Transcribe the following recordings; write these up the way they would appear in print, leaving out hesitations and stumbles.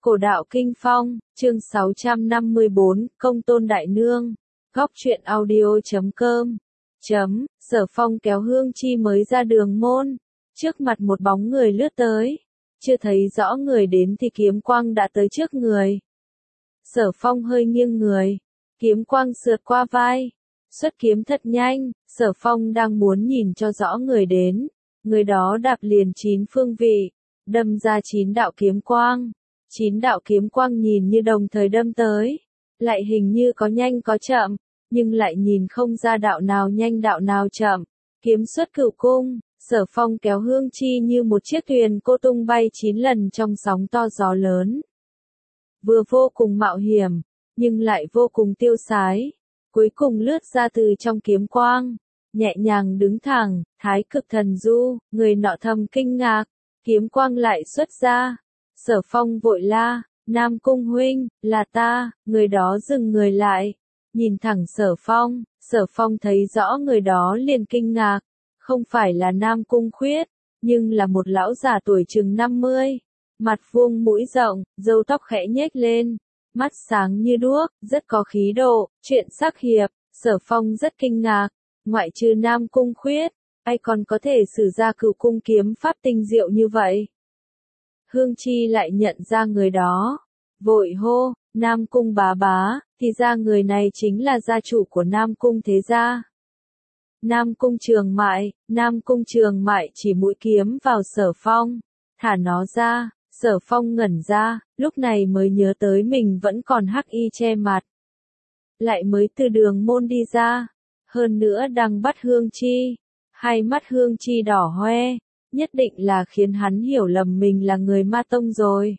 Cổ đạo Kinh Phong, chương 654, Công Tôn Đại Nương. Góc truyện audio.com. Sở Phong kéo Hương Chi mới ra đường môn. Trước mặt một bóng người lướt tới. Chưa thấy rõ người đến thì kiếm quang đã tới trước người. Sở Phong hơi nghiêng người. Kiếm quang sượt qua vai. Xuất kiếm thật nhanh. Sở Phong đang muốn nhìn cho rõ người đến. Người đó đạp liền 9 phương vị. Đâm ra 9 đạo kiếm quang. 9 đạo kiếm quang nhìn như đồng thời đâm tới. Lại hình như có nhanh có chậm. Nhưng lại nhìn không ra đạo nào nhanh đạo nào chậm. Kiếm xuất cửu cung. Sở Phong kéo Hương Chi như một chiếc thuyền cô tung bay 9 lần trong sóng to gió lớn. Vừa vô cùng mạo hiểm, nhưng lại vô cùng tiêu sái. Cuối cùng lướt ra từ trong kiếm quang. Nhẹ nhàng đứng thẳng, thái cực thần du, người nọ thầm kinh ngạc. Kiếm quang lại xuất ra. Sở Phong vội la, Nam Cung huynh, là ta. Người đó dừng người lại. Nhìn thẳng Sở Phong thấy rõ người đó liền kinh ngạc. Không phải là Nam Cung Khuyết, nhưng là một lão già tuổi chừng 50. Mặt vuông mũi rộng, râu tóc khẽ nhếch lên. Mắt sáng như đuốc, rất có khí độ, chuyện sắc hiệp. Sở Phong rất kinh ngạc. Ngoại trừ Nam Cung Khuyết, ai còn có thể sử ra cửu cung kiếm pháp tinh diệu như vậy? Hương Chi lại nhận ra người đó. Vội hô, Nam Cung bá bá, thì ra người này chính là gia chủ của Nam Cung thế gia. Nam Cung Trường Mại chỉ mũi kiếm vào Sở Phong, thả nó ra. Sở Phong ngẩn ra, lúc này mới nhớ tới mình vẫn còn hắc y che mặt. Lại mới từ đường môn đi ra, hơn nữa đang bắt Hương Chi. Hai mắt Hương Chi đỏ hoe, nhất định là khiến hắn hiểu lầm mình là người Ma Tông rồi.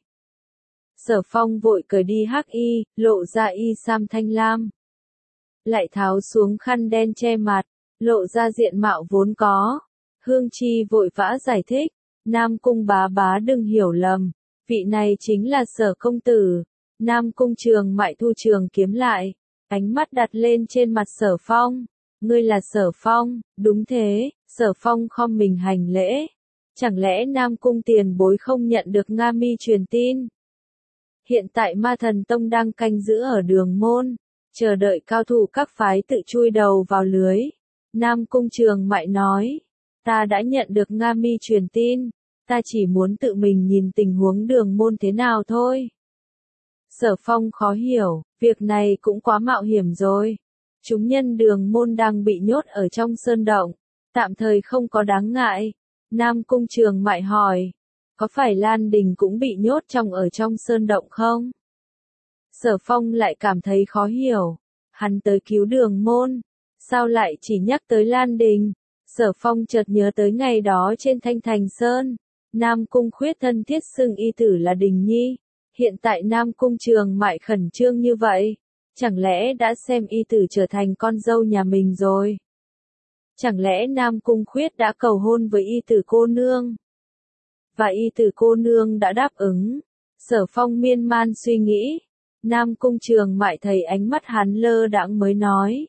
Sở Phong vội cởi đi hắc y, lộ ra y sam thanh lam. Lại tháo xuống khăn đen che mặt, lộ ra diện mạo vốn có. Hương Chi vội vã giải thích, Nam Cung bá bá đừng hiểu lầm, vị này chính là Sở công tử. Nam Cung Trường Mại thu trường kiếm lại, ánh mắt đặt lên trên mặt Sở Phong. Ngươi là Sở Phong? Đúng thế. Sở Phong khom mình hành lễ. Chẳng lẽ Nam Cung tiền bối không nhận được Nga Mi truyền tin? Hiện tại Ma Thần Tông đang canh giữ ở đường môn, chờ đợi cao thủ các phái tự chui đầu vào lưới. Nam Cung Trường Mại nói, ta đã nhận được Nga Mi truyền tin, ta chỉ muốn tự mình nhìn tình huống đường môn thế nào thôi. Sở Phong khó hiểu, việc này cũng quá mạo hiểm rồi. Chúng nhân đường môn đang bị nhốt ở trong sơn động, tạm thời không có đáng ngại. Nam Cung Trường Mại hỏi, có phải Lan Đình cũng bị nhốt ở trong sơn động không? Sở Phong lại cảm thấy khó hiểu, hắn tới cứu đường môn, sao lại chỉ nhắc tới Lan Đình? Sở Phong chợt nhớ tới ngày đó trên Thanh Thành Sơn, Nam Cung Khuyết thân thiết xưng y tử là Đình Nhi, hiện tại Nam Cung Trường Mại khẩn trương như vậy. Chẳng lẽ đã xem y tử trở thành con dâu nhà mình rồi? Chẳng lẽ Nam Cung Khuyết đã cầu hôn với y tử cô nương? Và y tử cô nương đã đáp ứng. Sở Phong miên man suy nghĩ. Nam Cung Trường Mại thấy ánh mắt hắn lơ đãng mới nói.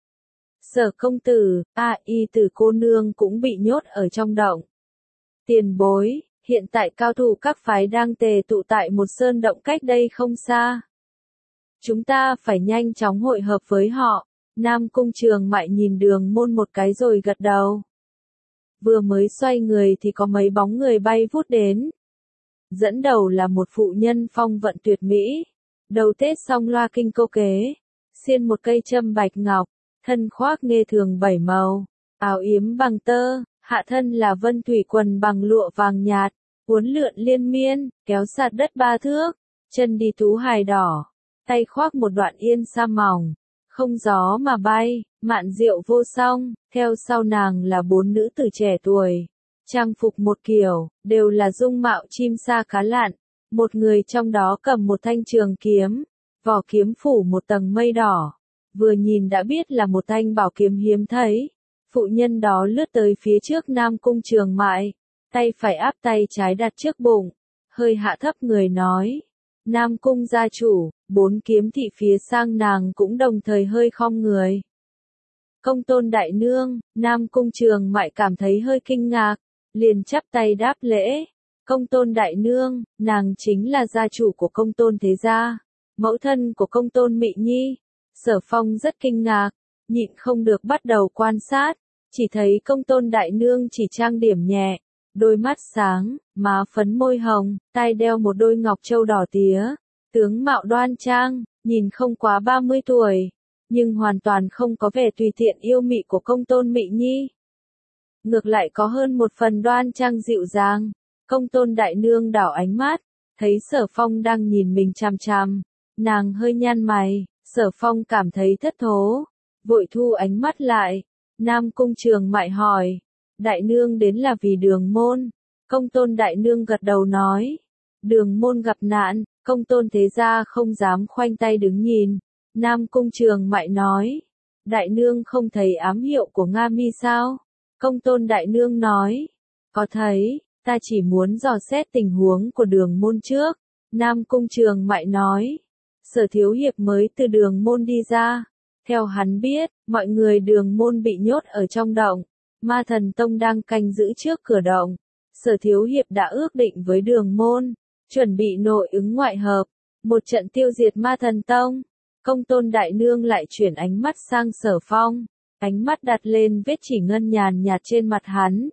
Sở công tử, y tử cô nương cũng bị nhốt ở trong động. Tiền bối, hiện tại cao thủ các phái đang tề tụ tại một sơn động cách đây không xa. Chúng ta phải nhanh chóng hội hợp với họ. Nam Cung Trường Mại nhìn đường môn một cái rồi gật đầu. Vừa mới xoay người thì có mấy bóng người bay vút đến. Dẫn đầu là một phụ nhân phong vận tuyệt mỹ. Đầu tết song loa kinh câu kế. Xiên một cây châm bạch ngọc. Thân khoác nghê thường 7 màu. Áo yếm bằng tơ. Hạ thân là vân thủy quần bằng lụa vàng nhạt. Uốn lượn liên miên, kéo sạt đất 3 thước. Chân đi tú hài đỏ. Tay khoác một đoạn yên sa mỏng, không gió mà bay, mạn diệu vô song, theo sau nàng là 4 nữ tử trẻ tuổi. Trang phục một kiểu, đều là dung mạo chim sa cá lặn, một người trong đó cầm một thanh trường kiếm, vỏ kiếm phủ một tầng mây đỏ, vừa nhìn đã biết là một thanh bảo kiếm hiếm thấy. Phụ nhân đó lướt tới phía trước Nam Cung Trường Mại, tay phải áp tay trái đặt trước bụng, hơi hạ thấp người nói. Nam Cung gia chủ, 4 kiếm thị phía sang nàng cũng đồng thời hơi khom người. Công Tôn đại nương, Nam Cung Trường Mại cảm thấy hơi kinh ngạc, liền chắp tay đáp lễ. Công tôn đại nương, nàng chính là gia chủ của công tôn thế gia, mẫu thân của công tôn Mị Nhi. Sở Phong rất kinh ngạc, nhịn không được bắt đầu quan sát, chỉ thấy công tôn đại nương chỉ trang điểm nhẹ, đôi mắt sáng, má phấn môi hồng, tai đeo một đôi ngọc châu đỏ tía, tướng mạo đoan trang, nhìn không quá 30 tuổi, nhưng hoàn toàn không có vẻ tùy tiện yêu mị của công tôn Mị Nhi. Ngược lại có hơn một phần đoan trang dịu dàng. Công tôn đại nương đảo ánh mắt, thấy Sở Phong đang nhìn mình chằm chằm, nàng hơi nhăn mày, Sở Phong cảm thấy thất thố, vội thu ánh mắt lại. Nam Cung Trường Mại hỏi, đại nương đến là vì Đường môn. Công tôn đại nương gật đầu nói, Đường môn gặp nạn, công tôn thế gia không dám khoanh tay đứng nhìn. Nam Cung Trường Mại nói, đại nương không thấy ám hiệu của Nga Mi sao? Công tôn đại nương nói, có thấy, ta chỉ muốn dò xét tình huống của Đường môn trước. Nam Cung Trường Mại nói, Sở thiếu hiệp mới từ Đường môn đi ra. Theo hắn biết, mọi người Đường môn bị nhốt ở trong động, Ma Thần Tông đang canh giữ trước cửa động. Sở thiếu hiệp đã ước định với Đường môn, chuẩn bị nội ứng ngoại hợp, một trận tiêu diệt Ma Thần Tông. Công tôn đại nương lại chuyển ánh mắt sang Sở Phong, ánh mắt đặt lên vết chỉ ngân nhàn nhạt trên mặt hắn.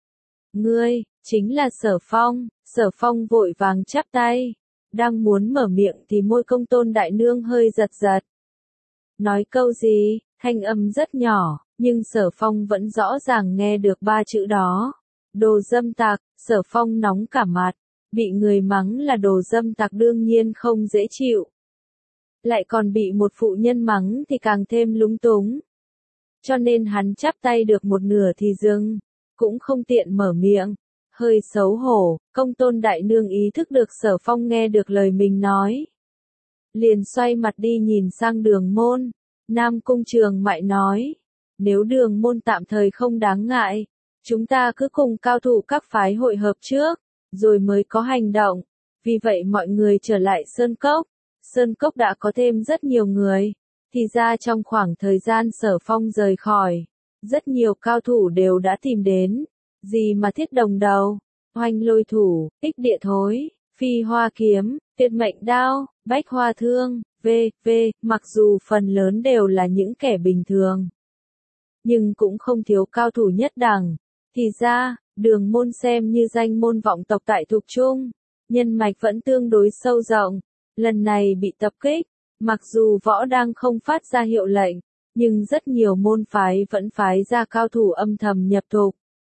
Ngươi, chính là Sở Phong. Sở Phong vội vàng chắp tay, đang muốn mở miệng thì môi công tôn đại nương hơi giật giật. Nói câu gì, thanh âm rất nhỏ, nhưng Sở Phong vẫn rõ ràng nghe được 3 chữ đó. Đồ dâm tặc. Sở Phong nóng cả mặt, bị người mắng là đồ dâm tặc đương nhiên không dễ chịu. Lại còn bị một phụ nhân mắng thì càng thêm lúng túng. Cho nên hắn chắp tay được một nửa thì dừng, cũng không tiện mở miệng. Hơi xấu hổ, công tôn đại nương ý thức được Sở Phong nghe được lời mình nói. Liền xoay mặt đi nhìn sang Đường môn. Nam Cung Trường Mại nói, nếu Đường môn tạm thời không đáng ngại, chúng ta cứ cùng cao thủ các phái hội hợp trước, rồi mới có hành động. Vì vậy mọi người trở lại Sơn Cốc. Sơn Cốc đã có thêm rất nhiều người. Thì ra trong khoảng thời gian Sở Phong rời khỏi, rất nhiều cao thủ đều đã tìm đến. Gì mà Thiết Đồng Đầu, Hoành Lôi Thủ, Ích Địa Thối, Phi Hoa Kiếm, Tuyệt Mệnh Đao, Bách Hoa Thương, v.v. Mặc dù phần lớn đều là những kẻ bình thường, nhưng cũng không thiếu cao thủ nhất đẳng. Thì ra, Đường môn xem như danh môn vọng tộc tại Thục Trung, nhân mạch vẫn tương đối sâu rộng. Lần này bị tập kích, mặc dù võ đang không phát ra hiệu lệnh, nhưng rất nhiều môn phái vẫn phái ra cao thủ âm thầm nhập thục.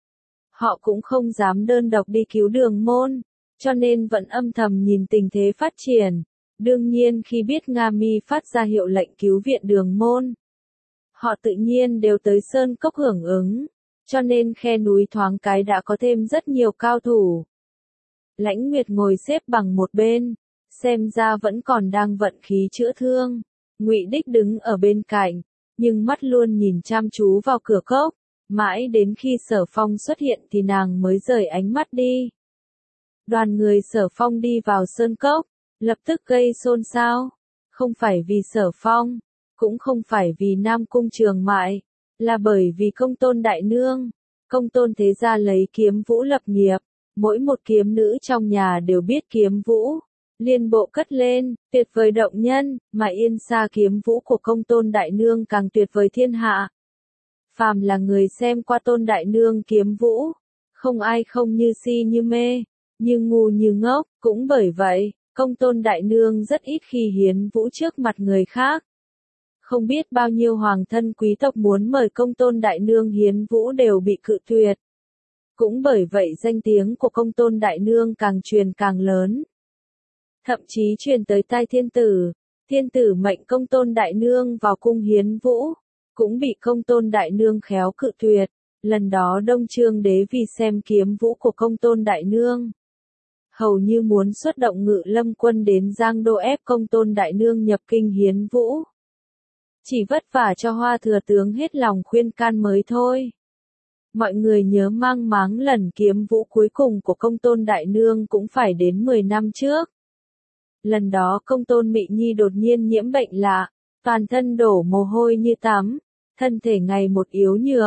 Họ cũng không dám đơn độc đi cứu Đường môn, cho nên vẫn âm thầm nhìn tình thế phát triển. Đương nhiên khi biết Nga Mi phát ra hiệu lệnh cứu viện Đường môn, họ tự nhiên đều tới Sơn Cốc hưởng ứng, cho nên khe núi thoáng cái đã có thêm rất nhiều cao thủ. Lãnh Nguyệt ngồi xếp bằng một bên, xem ra vẫn còn đang vận khí chữa thương. Ngụy Đích đứng ở bên cạnh, nhưng mắt luôn nhìn chăm chú vào cửa cốc, mãi đến khi Sở Phong xuất hiện thì nàng mới rời ánh mắt đi. Đoàn người Sở Phong đi vào Sơn Cốc, lập tức gây xôn xao. Không phải vì Sở Phong, cũng không phải vì Nam Cung Trường Mại, là bởi vì công tôn đại nương. Công tôn thế gia lấy kiếm vũ lập nghiệp, mỗi một kiếm nữ trong nhà đều biết kiếm vũ. Liên bộ cất lên, tuyệt vời động nhân, mà Yên Sa kiếm vũ của công tôn đại nương càng tuyệt vời thiên hạ. Phàm là người xem qua tôn đại nương kiếm vũ, không ai không như si như mê, như ngu như ngốc. Cũng bởi vậy, công tôn đại nương rất ít khi hiến vũ trước mặt người khác. Không biết bao nhiêu hoàng thân quý tộc muốn mời công tôn đại nương hiến vũ đều bị cự tuyệt. Cũng bởi vậy danh tiếng của công tôn đại nương càng truyền càng lớn. Thậm chí truyền tới tai thiên tử mệnh công tôn đại nương vào cung hiến vũ, cũng bị công tôn đại nương khéo cự tuyệt. Lần đó Đông Trương đế vì xem kiếm vũ của công tôn đại nương, hầu như muốn xuất động Ngự Lâm quân đến Giang Đô ép công tôn đại nương nhập kinh hiến vũ. Chỉ vất vả cho Hoa thừa tướng hết lòng khuyên can mới thôi. Mọi người nhớ mang máng lần kiếm vũ cuối cùng của công tôn đại nương cũng phải đến 10 năm trước. Lần đó công tôn Mị Nhi đột nhiên nhiễm bệnh lạ, toàn thân đổ mồ hôi như tắm, thân thể ngày một yếu nhược,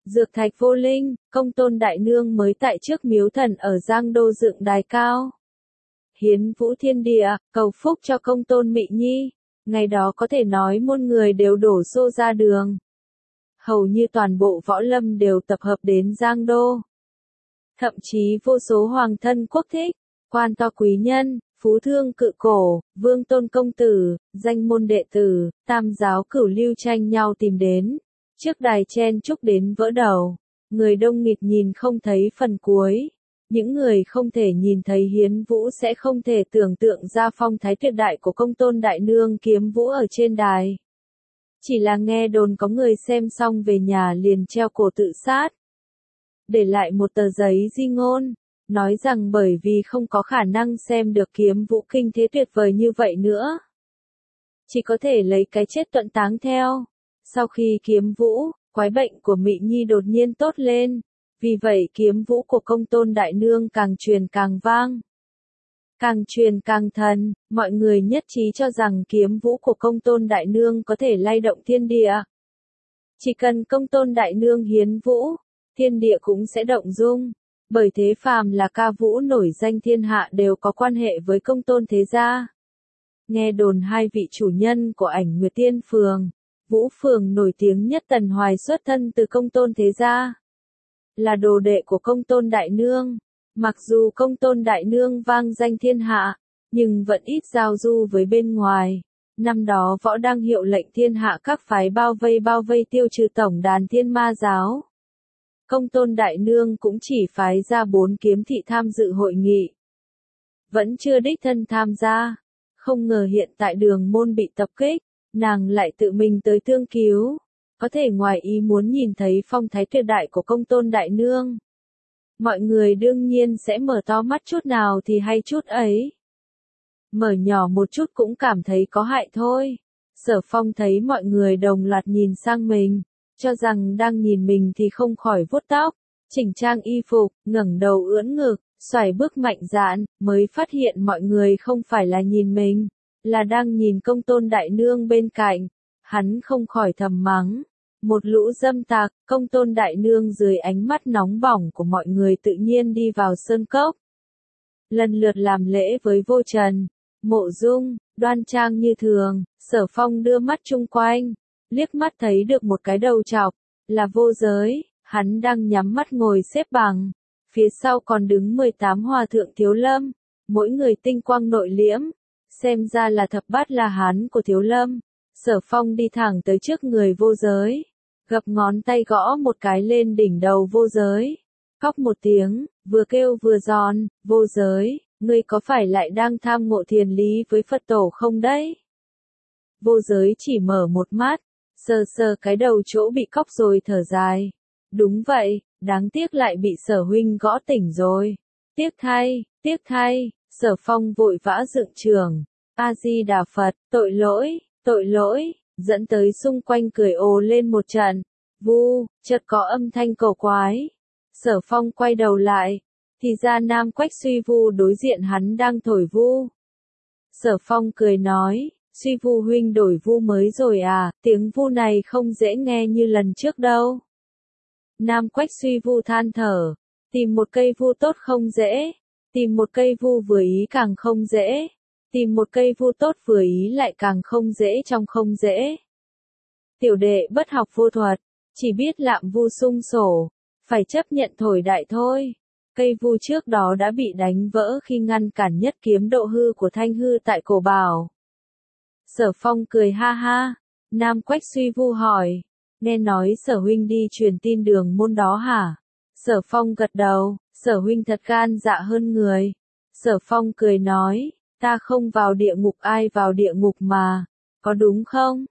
Dược thạch vô linh, Công Tôn Đại Nương mới tại trước miếu thần ở Giang Đô dựng đài cao. Hiến vũ thiên địa, cầu phúc cho Công Tôn Mị Nhi. Ngày đó có thể nói muôn người đều đổ xô ra đường. Hầu như toàn bộ võ lâm đều tập hợp đến Giang Đô. Thậm chí vô số hoàng thân quốc thích, quan to quý nhân, phú thương cự cổ, vương tôn công tử, danh môn đệ tử, tam giáo cửu lưu tranh nhau tìm đến. Trước đài chen chúc đến vỡ đầu, người đông nghịt nhìn không thấy phần cuối. Những người không thể nhìn thấy hiến vũ sẽ không thể tưởng tượng ra phong thái tuyệt đại của Công Tôn Đại Nương kiếm vũ ở trên đài. Chỉ là nghe đồn có người xem xong về nhà liền treo cổ tự sát. Để lại một tờ giấy di ngôn, nói rằng bởi vì không có khả năng xem được kiếm vũ kinh thế tuyệt vời như vậy nữa. Chỉ có thể lấy cái chết tuận táng theo. Sau khi kiếm vũ, quái bệnh của Mị Nhi đột nhiên tốt lên. Vì vậy kiếm vũ của Công Tôn Đại Nương càng truyền càng vang. Càng truyền càng thần, mọi người nhất trí cho rằng kiếm vũ của Công Tôn Đại Nương có thể lay động thiên địa. Chỉ cần Công Tôn Đại Nương hiến vũ, thiên địa cũng sẽ động dung. Bởi thế phàm là ca vũ nổi danh thiên hạ đều có quan hệ với Công Tôn thế gia. Nghe đồn hai vị chủ nhân của Ảnh Nguyệt Tiên Phường, Vũ Phường nổi tiếng nhất Tần Hoài xuất thân từ Công Tôn thế gia. Là đồ đệ của Công Tôn Đại Nương. Mặc dù Công Tôn Đại Nương vang danh thiên hạ, nhưng vẫn ít giao du với bên ngoài. Năm đó võ đang hiệu lệnh thiên hạ các phái bao vây tiêu trừ tổng đàn Thiên Ma giáo. Công Tôn Đại Nương cũng chỉ phái ra 4 kiếm thị tham dự hội nghị. Vẫn chưa đích thân tham gia. Không ngờ hiện tại Đường Môn bị tập kích, nàng lại tự mình tới tương cứu. Có thể ngoài ý muốn nhìn thấy phong thái tuyệt đại của Công Tôn Đại Nương. Mọi người đương nhiên sẽ mở to mắt chút nào thì hay chút ấy. Mở nhỏ một chút cũng cảm thấy có hại thôi. Sở Phong thấy mọi người đồng loạt nhìn sang mình, cho rằng đang nhìn mình thì không khỏi vuốt tóc, chỉnh trang y phục, ngẩng đầu ưỡn ngực, xoài bước mạnh dạn, mới phát hiện mọi người không phải là nhìn mình, là đang nhìn Công Tôn Đại Nương bên cạnh. Hắn không khỏi thầm mắng. Một lũ dâm tặc, Công Tôn Đại Nương dưới ánh mắt nóng bỏng của mọi người tự nhiên đi vào sơn cốc. Lần lượt làm lễ với Vô Trần, Mộ Dung, đoan trang như thường. Sở Phong đưa mắt chung quanh, liếc mắt thấy được một cái đầu trọc, là Vô Giới. Hắn đang nhắm mắt ngồi xếp bằng. Phía sau còn đứng 18 hòa thượng Thiếu Lâm, mỗi người tinh quang nội liễm. Xem ra là thập bát La Hán của Thiếu Lâm. Sở Phong đi thẳng tới trước người Vô Giới, gập ngón tay gõ một cái lên đỉnh đầu Vô Giới. Khóc một tiếng, vừa kêu vừa giòn, Vô Giới, ngươi có phải lại đang tham ngộ thiền lý với Phật tổ không đấy? Vô Giới chỉ mở một mắt, sờ sờ cái đầu chỗ bị cóc rồi thở dài. Đúng vậy, đáng tiếc lại bị Sở huynh gõ tỉnh rồi. Tiếc thay, Sở Phong vội vã dựng trường. A-di-đà Phật, tội lỗi, dẫn tới xung quanh cười ồ lên một trận. Chợt có âm thanh cầu quái. Sở Phong quay đầu lại, thì ra Nam Quách Suy Vu đối diện hắn đang thổi vu. Sở Phong cười nói, Suy Vu huynh đổi vu mới rồi à, tiếng vu này không dễ nghe như lần trước đâu. Nam Quách Suy Vu than thở, tìm một cây vu tốt không dễ, tìm một cây vu vừa ý càng không dễ. Tìm một cây vu tốt vừa ý lại càng không dễ trong không dễ. Tiểu đệ bất học vô thuật, chỉ biết lạm vu sung sổ, phải chấp nhận thổi đại thôi. Cây vu trước đó đã bị đánh vỡ khi ngăn cản nhất kiếm độ hư của Thanh Hư tại Cổ Bảo. Sở Phong cười ha ha. Nam Quách Suy Vu hỏi, nghe nói Sở huynh đi truyền tin Đường Môn đó hả? Sở Phong gật đầu, Sở huynh thật gan dạ hơn người. Sở Phong cười nói, ta không vào địa ngục ai vào địa ngục mà, có đúng không?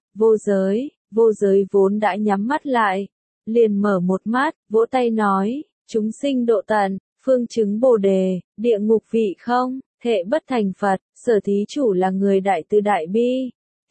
Vô Giới vốn đã nhắm mắt lại, liền mở một mắt, vỗ tay nói, chúng sinh độ tận, phương chứng Bồ đề, địa ngục vị không, thệ bất thành Phật, Sở thí chủ là người đại từ đại bi.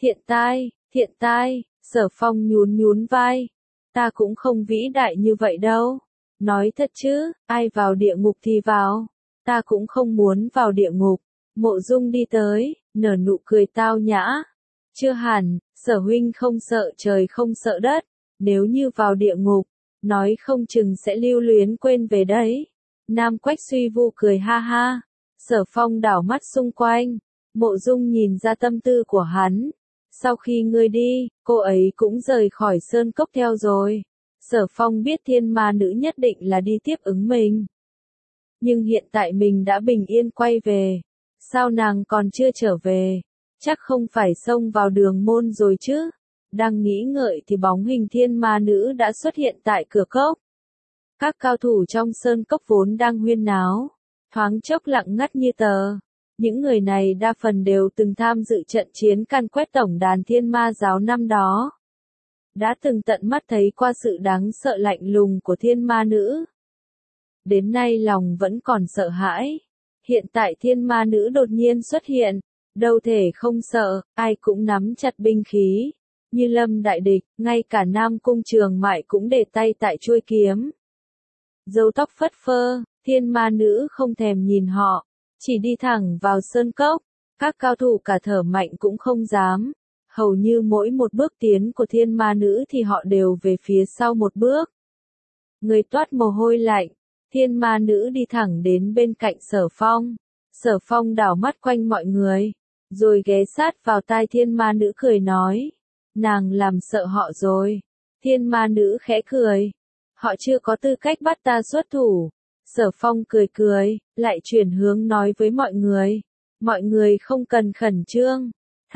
Thiện tai, Sở Phong nhún vai, ta cũng không vĩ đại như vậy đâu. Nói thật chứ, ai vào địa ngục thì vào, ta cũng không muốn vào địa ngục. Mộ Dung đi tới, nở nụ cười tao nhã. Chưa hẳn, Sở huynh không sợ trời không sợ đất, nếu như vào địa ngục, nói không chừng sẽ lưu luyến quên về đấy. Nam Quách Suy Vu cười ha ha. Sở Phong đảo mắt xung quanh, Mộ Dung nhìn ra tâm tư của hắn. Sau khi ngươi đi, cô ấy cũng rời khỏi sơn cốc theo rồi. Sở Phong biết thiên ma nữ nhất định là đi tiếp ứng mình. Nhưng hiện tại mình đã bình yên quay về. Sao nàng còn chưa trở về? Chắc không phải xông vào đường môn rồi chứ? Đang nghĩ ngợi thì bóng hình thiên ma nữ đã xuất hiện tại cửa cốc. Các cao thủ trong sơn cốc vốn đang huyên náo, thoáng chốc lặng ngắt như tờ. Những người này đa phần đều từng tham dự trận chiến can quét tổng đàn thiên ma giáo năm đó. Đã từng tận mắt thấy qua sự đáng sợ lạnh lùng của thiên ma nữ. Đến nay lòng vẫn còn sợ hãi. Hiện tại thiên ma nữ đột nhiên xuất hiện, đâu thể không sợ, ai cũng nắm chặt binh khí. Như lâm đại địch, ngay cả Nam Cung Trường Mại cũng để tay tại chuôi kiếm. Râu tóc phất phơ, thiên ma nữ không thèm nhìn họ, chỉ đi thẳng vào sơn cốc. Các cao thủ cả thở mạnh cũng không dám. Hầu như mỗi một bước tiến của thiên ma nữ thì họ đều về phía sau một bước. Người toát mồ hôi lạnh, thiên ma nữ đi thẳng đến bên cạnh Sở Phong. Sở Phong đảo mắt quanh mọi người, rồi ghé sát vào tai thiên ma nữ cười nói. Nàng làm sợ họ rồi. Thiên ma nữ khẽ cười. Họ chưa có tư cách bắt ta xuất thủ. Sở Phong cười cười, lại chuyển hướng nói với mọi người. Mọi người không cần khẩn trương.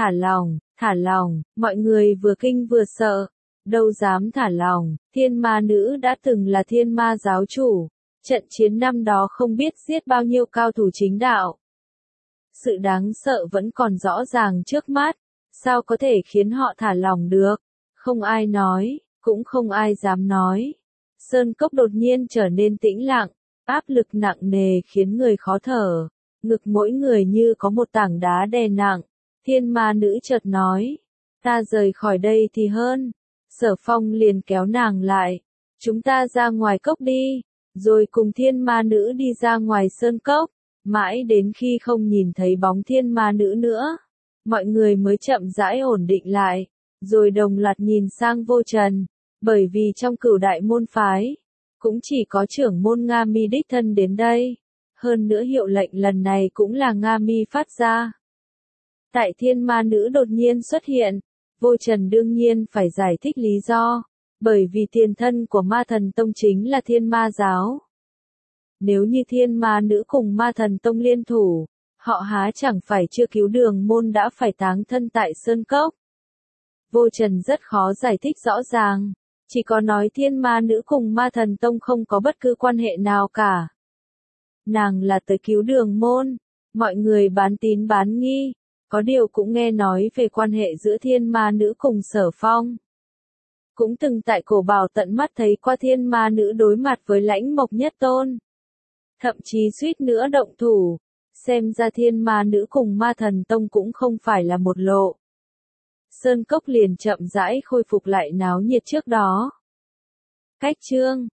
Thả lòng, mọi người vừa kinh vừa sợ. Đâu dám thả lòng, thiên ma nữ đã từng là thiên ma giáo chủ. Trận chiến năm đó không biết giết bao nhiêu cao thủ chính đạo. Sự đáng sợ vẫn còn rõ ràng trước mắt. Sao có thể khiến họ thả lòng được? Không ai nói, cũng không ai dám nói. Sơn cốc đột nhiên trở nên tĩnh lặng, áp lực nặng nề khiến người khó thở. Ngực mỗi người như có một tảng đá đè nặng. Thiên ma nữ chợt nói, ta rời khỏi đây thì hơn. Sở Phong liền kéo nàng lại. Chúng ta ra ngoài cốc đi. Rồi cùng thiên ma nữ đi ra ngoài sơn cốc. Mãi đến khi không nhìn thấy bóng thiên ma nữ nữa. Mọi người mới chậm rãi ổn định lại, rồi đồng loạt nhìn sang Vô Trần, bởi vì trong Cửu Đại môn phái, cũng chỉ có trưởng môn Nga Mi đích thân đến đây, hơn nữa hiệu lệnh lần này cũng là Nga Mi phát ra. Tại thiên ma nữ đột nhiên xuất hiện, Vô Trần đương nhiên phải giải thích lý do, bởi vì tiền thân của Ma Thần Tông chính là Thiên Ma Giáo. Nếu như thiên ma nữ cùng Ma Thần Tông liên thủ, họ há chẳng phải chưa cứu đường môn đã phải táng thân tại sơn cốc. Vô Trần rất khó giải thích rõ ràng, chỉ có nói thiên ma nữ cùng Ma Thần Tông không có bất cứ quan hệ nào cả. Nàng là tới cứu đường môn, mọi người bán tín bán nghi, có điều cũng nghe nói về quan hệ giữa thiên ma nữ cùng Sở Phong. Cũng từng tại Cổ Bảo tận mắt thấy qua thiên ma nữ đối mặt với Lãnh Mộc Nhất Tôn. Thậm chí suýt nữa động thủ. Xem ra thiên ma nữ cùng Ma Thần Tông cũng không phải là một lộ. Sơn cốc liền chậm rãi khôi phục lại náo nhiệt trước đó. Cách chương